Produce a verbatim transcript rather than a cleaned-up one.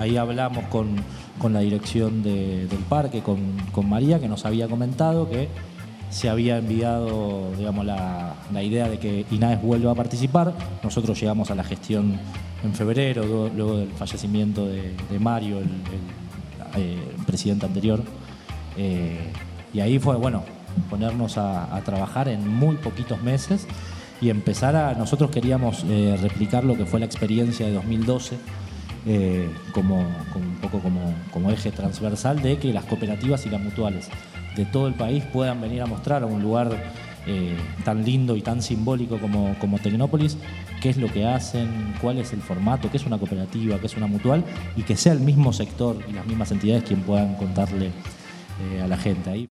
ahí hablamos con, con la dirección de, del parque, con, con María, que nos había comentado que se había enviado, digamos, la, la idea de que INAES vuelva a participar. Nosotros llegamos a la gestión en febrero, luego, luego del fallecimiento de, de Mario, el, el, eh, el presidente anterior. Eh, y ahí fue, bueno, ponernos a, a trabajar en muy poquitos meses y empezar a... Nosotros queríamos eh, replicar lo que fue la experiencia de dos mil doce, eh, como, como un poco como, como eje transversal de que las cooperativas y las mutuales de todo el país puedan venir a mostrar a un lugar eh, tan lindo y tan simbólico como, como Tecnópolis qué es lo que hacen, cuál es el formato, qué es una cooperativa, qué es una mutual, y que sea el mismo sector y las mismas entidades quien puedan contarle eh, a la gente ahí.